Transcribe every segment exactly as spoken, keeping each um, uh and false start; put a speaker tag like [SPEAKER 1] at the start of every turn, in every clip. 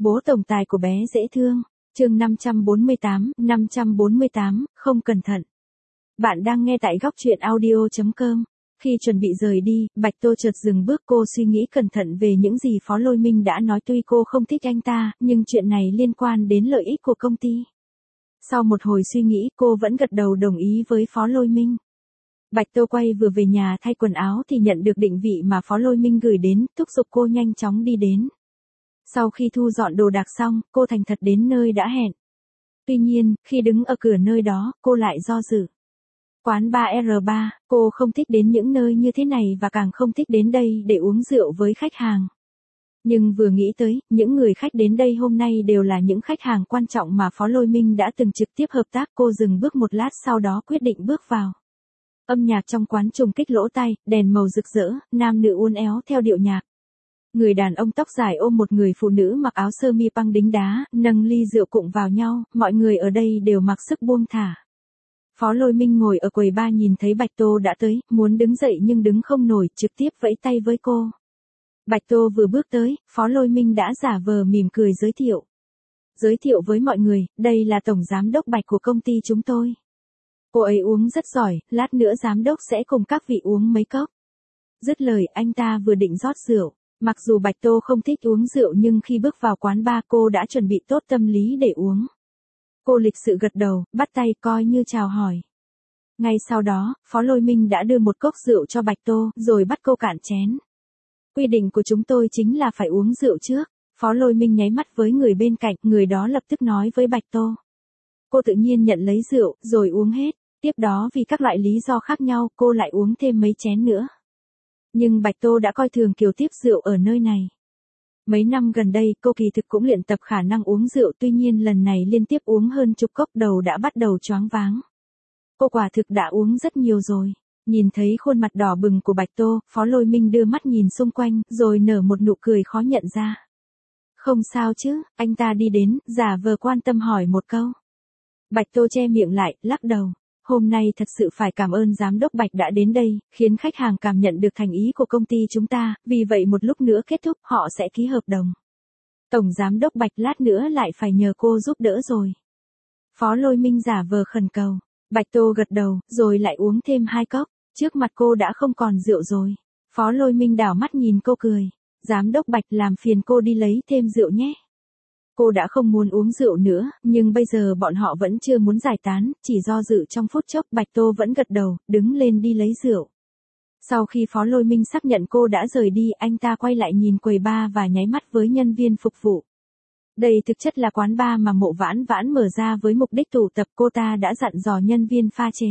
[SPEAKER 1] Bố tổng tài của bé dễ thương. Chương năm trăm bốn mươi tám, năm trăm bốn mươi tám, không cẩn thận. Bạn đang nghe tại góc truyện audio chấm com. Khi chuẩn bị rời đi, Bạch Tô chợt dừng bước, cô suy nghĩ cẩn thận về những gì Phó Lôi Minh đã nói. Tuy cô không thích anh ta, nhưng chuyện này liên quan đến lợi ích của công ty. Sau một hồi suy nghĩ, cô vẫn gật đầu đồng ý với Phó Lôi Minh. Bạch Tô quay vừa về nhà thay quần áo thì nhận được định vị mà Phó Lôi Minh gửi đến, thúc giục cô nhanh chóng đi đến. Sau khi thu dọn đồ đạc xong, cô thành thật đến nơi đã hẹn. Tuy nhiên, khi đứng ở cửa nơi đó, cô lại do dự. Quán bar R ba, cô không thích đến những nơi như thế này và càng không thích đến đây để uống rượu với khách hàng. Nhưng vừa nghĩ tới, những người khách đến đây hôm nay đều là những khách hàng quan trọng mà Phó Lôi Minh đã từng trực tiếp hợp tác, cô dừng bước một lát sau đó quyết định bước vào. Âm nhạc trong quán trùng kích lỗ tai, đèn màu rực rỡ, nam nữ uốn éo theo điệu nhạc. Người đàn ông tóc dài ôm một người phụ nữ mặc áo sơ mi băng đính đá, nâng ly rượu cụng vào nhau, mọi người ở đây đều mặc sức buông thả. Phó Lôi Minh ngồi ở quầy bar nhìn thấy Bạch Tô đã tới, muốn đứng dậy nhưng đứng không nổi, trực tiếp vẫy tay với cô. Bạch Tô vừa bước tới, Phó Lôi Minh đã giả vờ mỉm cười giới thiệu. Giới thiệu với mọi người, đây là tổng giám đốc Bạch của công ty chúng tôi. Cô ấy uống rất giỏi, lát nữa giám đốc sẽ cùng các vị uống mấy cốc. Dứt lời, anh ta vừa định rót rượu. Mặc dù Bạch Tô không thích uống rượu nhưng khi bước vào quán bar cô đã chuẩn bị tốt tâm lý để uống. Cô lịch sự gật đầu, bắt tay coi như chào hỏi. Ngay sau đó, Phó Lôi Minh đã đưa một cốc rượu cho Bạch Tô, rồi bắt cô cạn chén. Quy định của chúng tôi chính là phải uống rượu trước. Phó Lôi Minh nháy mắt với người bên cạnh, người đó lập tức nói với Bạch Tô. Cô tự nhiên nhận lấy rượu, rồi uống hết. Tiếp đó vì các loại lý do khác nhau, cô lại uống thêm mấy chén nữa. Nhưng Bạch Tô đã coi thường kiểu tiếp rượu ở nơi này. Mấy năm gần đây, cô kỳ thực cũng luyện tập khả năng uống rượu, tuy nhiên lần này liên tiếp uống hơn chục cốc, đầu đã bắt đầu choáng váng. Cô quả thực đã uống rất nhiều rồi. Nhìn thấy khuôn mặt đỏ bừng của Bạch Tô, Phó Lôi Minh đưa mắt nhìn xung quanh, rồi nở một nụ cười khó nhận ra. Không sao chứ, anh ta đi đến, giả vờ quan tâm hỏi một câu. Bạch Tô che miệng lại, lắc đầu. Hôm nay thật sự phải cảm ơn giám đốc Bạch đã đến đây, khiến khách hàng cảm nhận được thành ý của công ty chúng ta, vì vậy một lúc nữa kết thúc họ sẽ ký hợp đồng. Tổng giám đốc Bạch lát nữa lại phải nhờ cô giúp đỡ rồi. Phó Lôi Minh giả vờ khẩn cầu. Bạch Tô gật đầu, rồi lại uống thêm hai cốc, trước mặt cô đã không còn rượu rồi. Phó Lôi Minh đảo mắt nhìn cô cười. Giám đốc Bạch làm phiền cô đi lấy thêm rượu nhé. Cô đã không muốn uống rượu nữa, nhưng bây giờ bọn họ vẫn chưa muốn giải tán, chỉ do dự trong phút chốc Bạch Tô vẫn gật đầu, đứng lên đi lấy rượu. Sau khi Phó Lôi Minh xác nhận cô đã rời đi, anh ta quay lại nhìn quầy bar và nháy mắt với nhân viên phục vụ. Đây thực chất là quán bar mà Mộ Vãn Vãn mở ra với mục đích tụ tập, cô ta đã dặn dò nhân viên pha chế.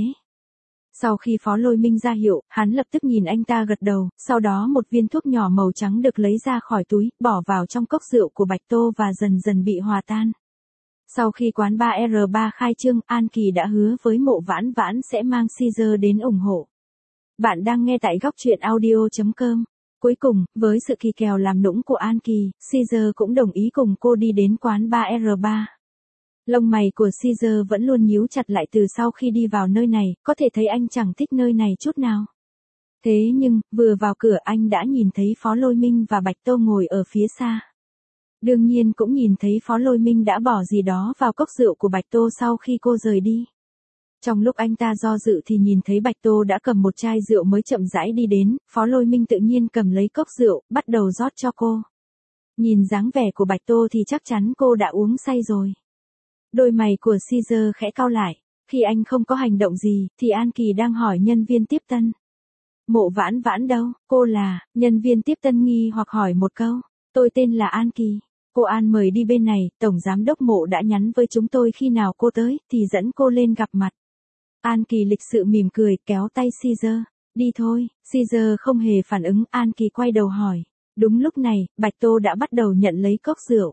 [SPEAKER 1] Sau khi Phó Lôi Minh ra hiệu, hắn lập tức nhìn anh ta gật đầu, sau đó một viên thuốc nhỏ màu trắng được lấy ra khỏi túi, bỏ vào trong cốc rượu của Bạch Tô và dần dần bị hòa tan. Sau khi quán bar R ba khai trương, An Kỳ đã hứa với Mộ Vãn Vãn sẽ mang Caesar đến ủng hộ. Bạn đang nghe tại góc truyện audio chấm com. Cuối cùng, với sự kỳ kèo làm nũng của An Kỳ, Caesar cũng đồng ý cùng cô đi đến quán bar R ba. Lông mày của Caesar vẫn luôn nhíu chặt lại từ sau khi đi vào nơi này, có thể thấy anh chẳng thích nơi này chút nào. Thế nhưng, vừa vào cửa anh đã nhìn thấy Phó Lôi Minh và Bạch Tô ngồi ở phía xa. Đương nhiên cũng nhìn thấy Phó Lôi Minh đã bỏ gì đó vào cốc rượu của Bạch Tô sau khi cô rời đi. Trong lúc anh ta do dự thì nhìn thấy Bạch Tô đã cầm một chai rượu mới chậm rãi đi đến, Phó Lôi Minh tự nhiên cầm lấy cốc rượu, bắt đầu rót cho cô. Nhìn dáng vẻ của Bạch Tô thì chắc chắn cô đã uống say rồi. Đôi mày của Caesar khẽ cau lại, khi anh không có hành động gì, thì An Kỳ đang hỏi nhân viên tiếp tân. Mộ Vãn Vãn đâu, cô là, nhân viên tiếp tân nghi hoặc hỏi một câu, tôi tên là An Kỳ, cô An mời đi bên này, tổng giám đốc Mộ đã nhắn với chúng tôi khi nào cô tới, thì dẫn cô lên gặp mặt. An Kỳ lịch sự mỉm cười, kéo tay Caesar, đi thôi, Caesar không hề phản ứng, An Kỳ quay đầu hỏi. Đúng lúc này, Bạch Tô đã bắt đầu nhận lấy cốc rượu.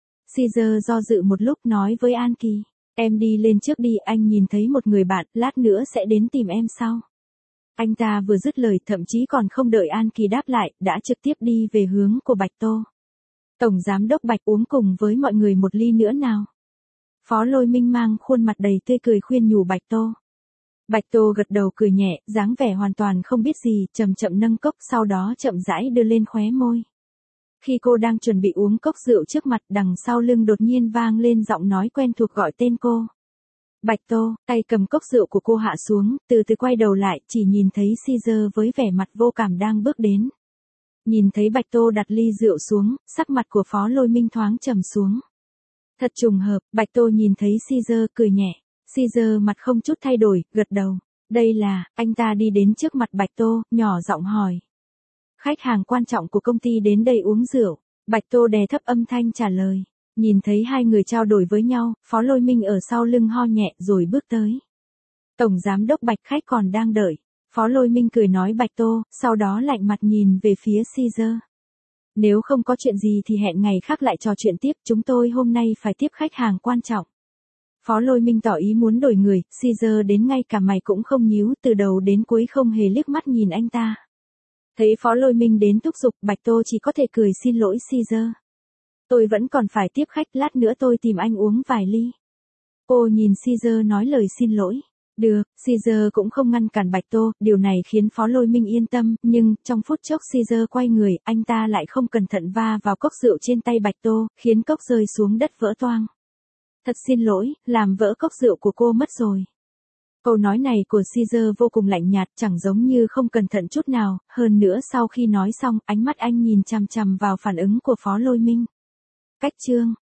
[SPEAKER 1] Caesar do dự một lúc nói với An Kỳ, em đi lên trước đi, anh nhìn thấy một người bạn, lát nữa sẽ đến tìm em sau. Anh ta vừa dứt lời thậm chí còn không đợi An Kỳ đáp lại, đã trực tiếp đi về hướng của Bạch Tô. Tổng giám đốc Bạch uống cùng với mọi người một ly nữa nào. Phó Lôi Minh mang khuôn mặt đầy tươi cười khuyên nhủ Bạch Tô. Bạch Tô gật đầu cười nhẹ, dáng vẻ hoàn toàn không biết gì, chậm chậm nâng cốc, sau đó chậm rãi đưa lên khóe môi. Khi cô đang chuẩn bị uống cốc rượu trước mặt, đằng sau lưng đột nhiên vang lên giọng nói quen thuộc gọi tên cô. Bạch Tô, tay cầm cốc rượu của cô hạ xuống, từ từ quay đầu lại, chỉ nhìn thấy Caesar với vẻ mặt vô cảm đang bước đến. Nhìn thấy Bạch Tô đặt ly rượu xuống, sắc mặt của Phó Lôi Minh thoáng trầm xuống. Thật trùng hợp, Bạch Tô nhìn thấy Caesar cười nhẹ. Caesar mặt không chút thay đổi, gật đầu. Đây là, anh ta đi đến trước mặt Bạch Tô, nhỏ giọng hỏi. Khách hàng quan trọng của công ty đến đây uống rượu. Bạch Tô đè thấp âm thanh trả lời. Nhìn thấy hai người trao đổi với nhau, Phó Lôi Minh ở sau lưng ho nhẹ rồi bước tới. Tổng giám đốc Bạch, khách còn đang đợi. Phó Lôi Minh cười nói Bạch Tô, sau đó lạnh mặt nhìn về phía Caesar. Nếu không có chuyện gì thì hẹn ngày khác lại trò chuyện tiếp, chúng tôi hôm nay phải tiếp khách hàng quan trọng. Phó Lôi Minh tỏ ý muốn đổi người, Caesar đến ngay cả mày cũng không nhíu, từ đầu đến cuối không hề liếc mắt nhìn anh ta. Thấy Phó Lôi Minh đến thúc giục, Bạch Tô chỉ có thể cười xin lỗi Caesar. Tôi vẫn còn phải tiếp khách, lát nữa tôi tìm anh uống vài ly. Cô nhìn Caesar nói lời xin lỗi. Được, Caesar cũng không ngăn cản Bạch Tô, điều này khiến Phó Lôi Minh yên tâm, nhưng, trong phút chốc Caesar quay người, anh ta lại không cẩn thận va vào cốc rượu trên tay Bạch Tô, khiến cốc rơi xuống đất vỡ toang. Thật xin lỗi, làm vỡ cốc rượu của cô mất rồi. Câu nói này của Caesar vô cùng lạnh nhạt, chẳng giống như không cẩn thận chút nào, hơn nữa sau khi nói xong, ánh mắt anh nhìn chằm chằm vào phản ứng của Phó Lôi Minh. Cách chương